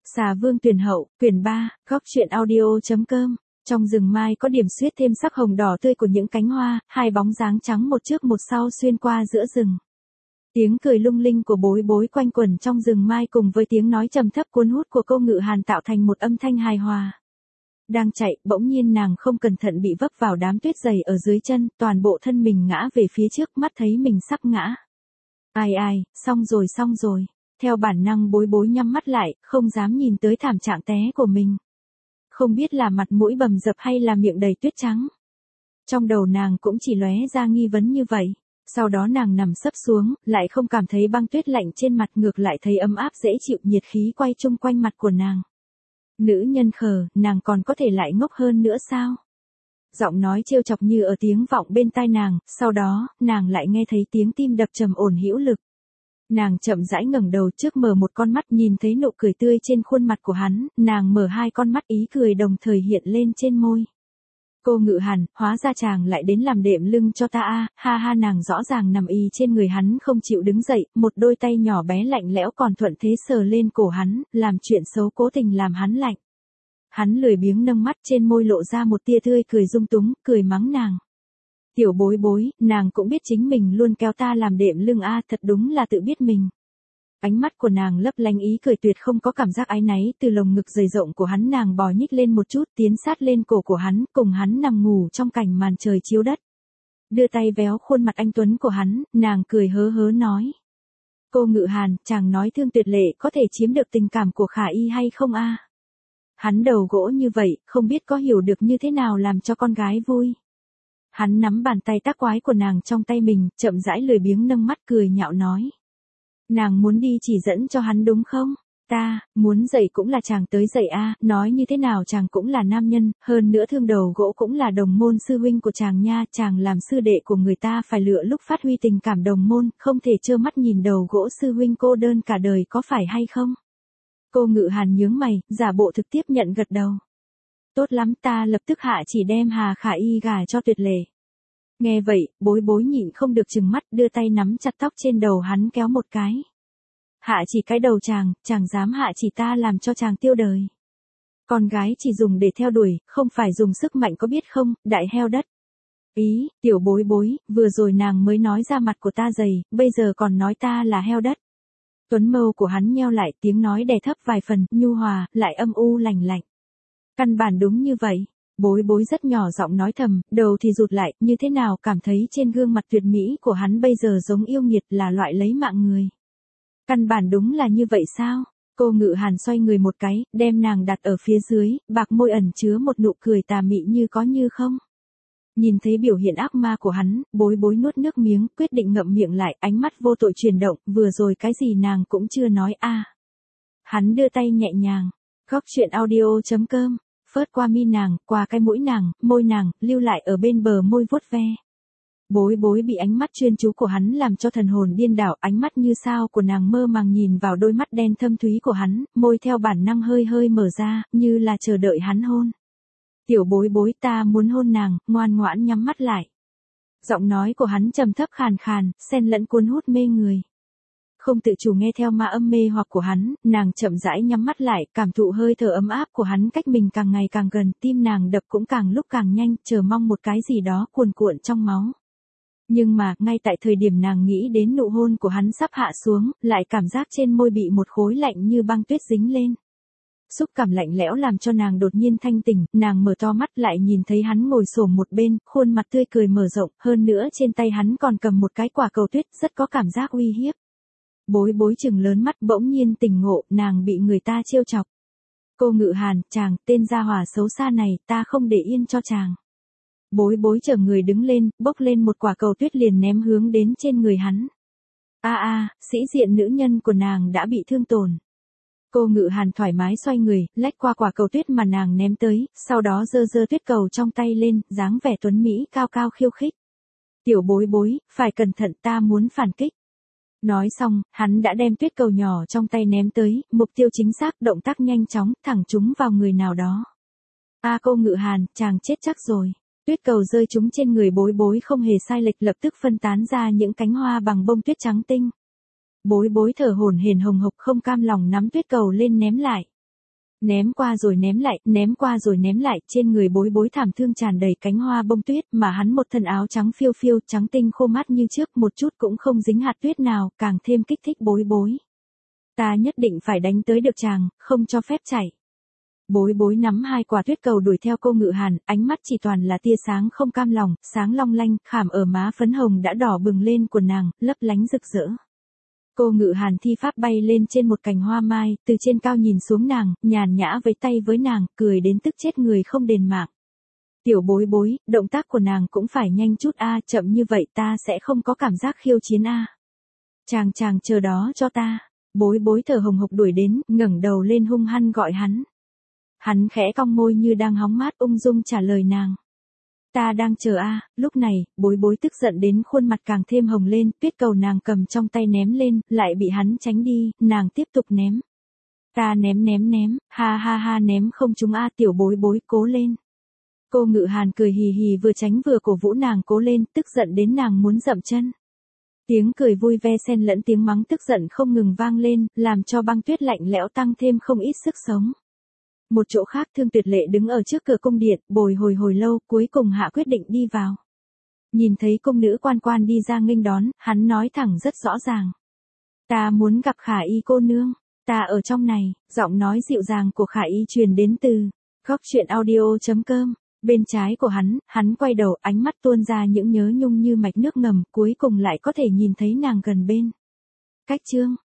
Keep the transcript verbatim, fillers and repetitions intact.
Xà Vương Tuyển Hậu, quyển ba, góc truyện audio.com. Trong rừng mai có điểm xuyết thêm sắc hồng đỏ tươi của những cánh hoa, hai bóng dáng trắng một trước một sau xuyên qua giữa rừng. Tiếng cười lung linh của Bối Bối quanh quẩn trong rừng mai cùng với tiếng nói trầm thấp cuốn hút của Cô Ngự Hàn tạo thành một âm thanh hài hòa. Đang chạy, bỗng nhiên nàng không cẩn thận bị vấp vào đám tuyết dày ở dưới chân, toàn bộ thân mình ngã về phía trước, mắt thấy mình sắp ngã. Ai ai, xong rồi xong rồi. Theo bản năng Bối Bối nhắm mắt lại, không dám nhìn tới thảm trạng té của mình. Không biết là mặt mũi bầm dập hay là miệng đầy tuyết trắng. Trong đầu nàng cũng chỉ lóe ra nghi vấn như vậy. Sau đó nàng nằm sấp xuống, lại không cảm thấy băng tuyết lạnh trên mặt, ngược lại thấy ấm áp dễ chịu, nhiệt khí quay chung quanh mặt của nàng. Nữ nhân khờ, nàng còn có thể lại ngốc hơn nữa sao? Giọng nói trêu chọc như ở tiếng vọng bên tai nàng, sau đó, nàng lại nghe thấy tiếng tim đập trầm ổn hữu lực. Nàng chậm rãi ngẩng đầu trước, mở một con mắt, nhìn thấy nụ cười tươi trên khuôn mặt của hắn, nàng mở hai con mắt, ý cười đồng thời hiện lên trên môi. Cô Ngự Hàn, hóa ra chàng lại đến làm đệm lưng cho ta a, ha ha. Nàng rõ ràng nằm y trên người hắn không chịu đứng dậy, một đôi tay nhỏ bé lạnh lẽo còn thuận thế sờ lên cổ hắn, làm chuyện xấu cố tình làm hắn lạnh. Hắn lười biếng nâng mắt, trên môi lộ ra một tia tươi cười dung túng, cười mắng nàng. Tiểu Bối Bối, nàng cũng biết chính mình luôn kéo ta làm đệm lưng a, thật đúng là tự biết mình. Ánh mắt của nàng lấp lánh ý cười tuyệt không có cảm giác áy náy, từ lồng ngực dày rộng của hắn nàng bò nhích lên một chút, tiến sát lên cổ của hắn, cùng hắn nằm ngủ trong cảnh màn trời chiếu đất. Đưa tay véo khuôn mặt anh tuấn của hắn, nàng cười hớ hớ nói. Cô Ngự Hàn, chàng nói thương tuyệt lệ có thể chiếm được tình cảm của Khả Y hay không a? Hắn đầu gỗ như vậy, không biết có hiểu được như thế nào làm cho con gái vui. Hắn nắm bàn tay tác quái của nàng trong tay mình, chậm rãi lười biếng nâng mắt cười nhạo nói. Nàng muốn đi chỉ dẫn cho hắn đúng không? Ta, muốn dạy cũng là chàng tới dạy a, nói như thế nào chàng cũng là nam nhân, hơn nữa thương đầu gỗ cũng là đồng môn sư huynh của chàng nha, chàng làm sư đệ của người ta phải lựa lúc phát huy tình cảm đồng môn, không thể trơ mắt nhìn đầu gỗ sư huynh cô đơn cả đời, có phải hay không? Cô Ngự Hàn nhướng mày, giả bộ thực tiếp nhận gật đầu. Tốt lắm, ta lập tức hạ chỉ đem Hà Khả Y gả cho tuyệt lệ. Nghe vậy, Bối Bối nhịn không được trừng mắt, đưa tay nắm chặt tóc trên đầu hắn kéo một cái. Hạ chỉ cái đầu chàng, chàng dám hạ chỉ ta làm cho chàng tiêu đời. Con gái chỉ dùng để theo đuổi, không phải dùng sức mạnh có biết không, đại heo đất. Ý, tiểu Bối Bối, vừa rồi nàng mới nói ra mặt của ta dày, bây giờ còn nói ta là heo đất. Tuấn mâu của hắn nheo lại, tiếng nói đè thấp vài phần, nhu hòa, lại âm u lành lạnh. Căn bản đúng như vậy. Bối Bối rất nhỏ giọng nói thầm, đầu thì rụt lại, như thế nào cảm thấy trên gương mặt tuyệt mỹ của hắn bây giờ giống yêu nghiệt, là loại lấy mạng người. Căn bản đúng là như vậy sao? Cô Ngự Hàn xoay người một cái, đem nàng đặt ở phía dưới, bạc môi ẩn chứa một nụ cười tà mị như có như không. Nhìn thấy biểu hiện ác ma của hắn, Bối Bối nuốt nước miếng, quyết định ngậm miệng lại, ánh mắt vô tội chuyển động, vừa rồi cái gì nàng cũng chưa nói a. Hắn đưa tay nhẹ nhàng, góc truyện audio.com. Phớt qua mi nàng, qua cái mũi nàng, môi nàng, lưu lại ở bên bờ môi vuốt ve. Bối Bối bị ánh mắt chuyên chú của hắn làm cho thần hồn điên đảo, ánh mắt như sao của nàng mơ màng nhìn vào đôi mắt đen thâm thúy của hắn, môi theo bản năng hơi hơi mở ra, như là chờ đợi hắn hôn. Tiểu Bối Bối, ta muốn hôn nàng, ngoan ngoãn nhắm mắt lại. Giọng nói của hắn trầm thấp khàn khàn, xen lẫn cuốn hút mê người. Không tự chủ nghe theo ma âm mê hoặc của hắn, nàng chậm rãi nhắm mắt lại, cảm thụ hơi thở ấm áp của hắn cách mình càng ngày càng gần, tim nàng đập cũng càng lúc càng nhanh, chờ mong một cái gì đó cuồn cuộn trong máu. Nhưng mà, ngay tại thời điểm nàng nghĩ đến nụ hôn của hắn sắp hạ xuống, lại cảm giác trên môi bị một khối lạnh như băng tuyết dính lên. Xúc cảm lạnh lẽo làm cho nàng đột nhiên thanh tỉnh, nàng mở to mắt lại nhìn thấy hắn ngồi xổm một bên, khuôn mặt tươi cười mở rộng, hơn nữa trên tay hắn còn cầm một cái quả cầu tuyết, rất có cảm giác uy hiếp. Bối Bối chừng lớn mắt, bỗng nhiên tỉnh ngộ, nàng bị người ta trêu chọc. Cô Ngự Hàn, chàng, tên gia hỏa xấu xa này, ta không để yên cho chàng. Bối Bối chở người đứng lên, bốc lên một quả cầu tuyết liền ném hướng đến trên người hắn. A a, sĩ diện nữ nhân của nàng đã bị thương tổn. Cô Ngự Hàn thoải mái xoay người, lách qua quả cầu tuyết mà nàng ném tới, sau đó giơ giơ tuyết cầu trong tay lên, dáng vẻ tuấn mỹ cao cao khiêu khích. Tiểu Bối Bối, phải cẩn thận, ta muốn phản kích. Nói xong, hắn đã đem tuyết cầu nhỏ trong tay ném tới, mục tiêu chính xác, động tác nhanh chóng, thẳng trúng vào người nào đó. A Cô Ngự Hàn, chàng chết chắc rồi. Tuyết cầu rơi trúng trên người Bối Bối không hề sai lệch, lập tức phân tán ra những cánh hoa bằng bông tuyết trắng tinh. Bối Bối thở hổn hển hồng hộc không cam lòng nắm tuyết cầu lên ném lại. Ném qua rồi ném lại, ném qua rồi ném lại, trên người bối bối thảm thương tràn đầy cánh hoa bông tuyết, mà hắn một thân áo trắng phiêu phiêu, trắng tinh khô mát như trước, một chút cũng không dính hạt tuyết nào, càng thêm kích thích bối bối. Ta nhất định phải đánh tới được chàng, không cho phép chạy. Bối bối nắm hai quả tuyết cầu đuổi theo cô Ngự Hàn, ánh mắt chỉ toàn là tia sáng không cam lòng, sáng long lanh, khảm ở má phấn hồng đã đỏ bừng lên của nàng, lấp lánh rực rỡ. Cô Ngự Hàn thi pháp bay lên trên một cành hoa mai, từ trên cao nhìn xuống nàng, nhàn nhã với tay với nàng, cười đến tức chết người không đền mạng. Tiểu bối bối, động tác của nàng cũng phải nhanh chút a, chậm như vậy ta sẽ không có cảm giác khiêu chiến a. Chàng chàng chờ đó cho ta. Bối bối thở hồng hộc đuổi đến, ngẩng đầu lên hung hăng gọi hắn. Hắn khẽ cong môi như đang hóng mát ung dung trả lời nàng. Ta đang chờ a. Lúc này, bối bối tức giận đến khuôn mặt càng thêm hồng lên, tuyết cầu nàng cầm trong tay ném lên, lại bị hắn tránh đi, nàng tiếp tục ném. Ta ném ném ném, ha ha ha ném không trúng a, tiểu bối bối cố lên. Cô Ngự Hàn cười hì hì vừa tránh vừa cổ vũ nàng cố lên, tức giận đến nàng muốn dậm chân. Tiếng cười vui ve xen lẫn tiếng mắng tức giận không ngừng vang lên, làm cho băng tuyết lạnh lẽo tăng thêm không ít sức sống. Một chỗ khác Thương Tuyệt Lệ đứng ở trước cửa cung điện, bồi hồi hồi lâu, cuối cùng hạ quyết định đi vào. Nhìn thấy cung nữ quan quan đi ra nghênh đón, hắn nói thẳng rất rõ ràng. Ta muốn gặp Khả Y cô nương, ta ở trong này, giọng nói dịu dàng của Khả Y truyền đến từ góc truyện audio chấm com. Bên trái của hắn, hắn quay đầu, ánh mắt tuôn ra những nhớ nhung như mạch nước ngầm, cuối cùng lại có thể nhìn thấy nàng gần bên. Cách chương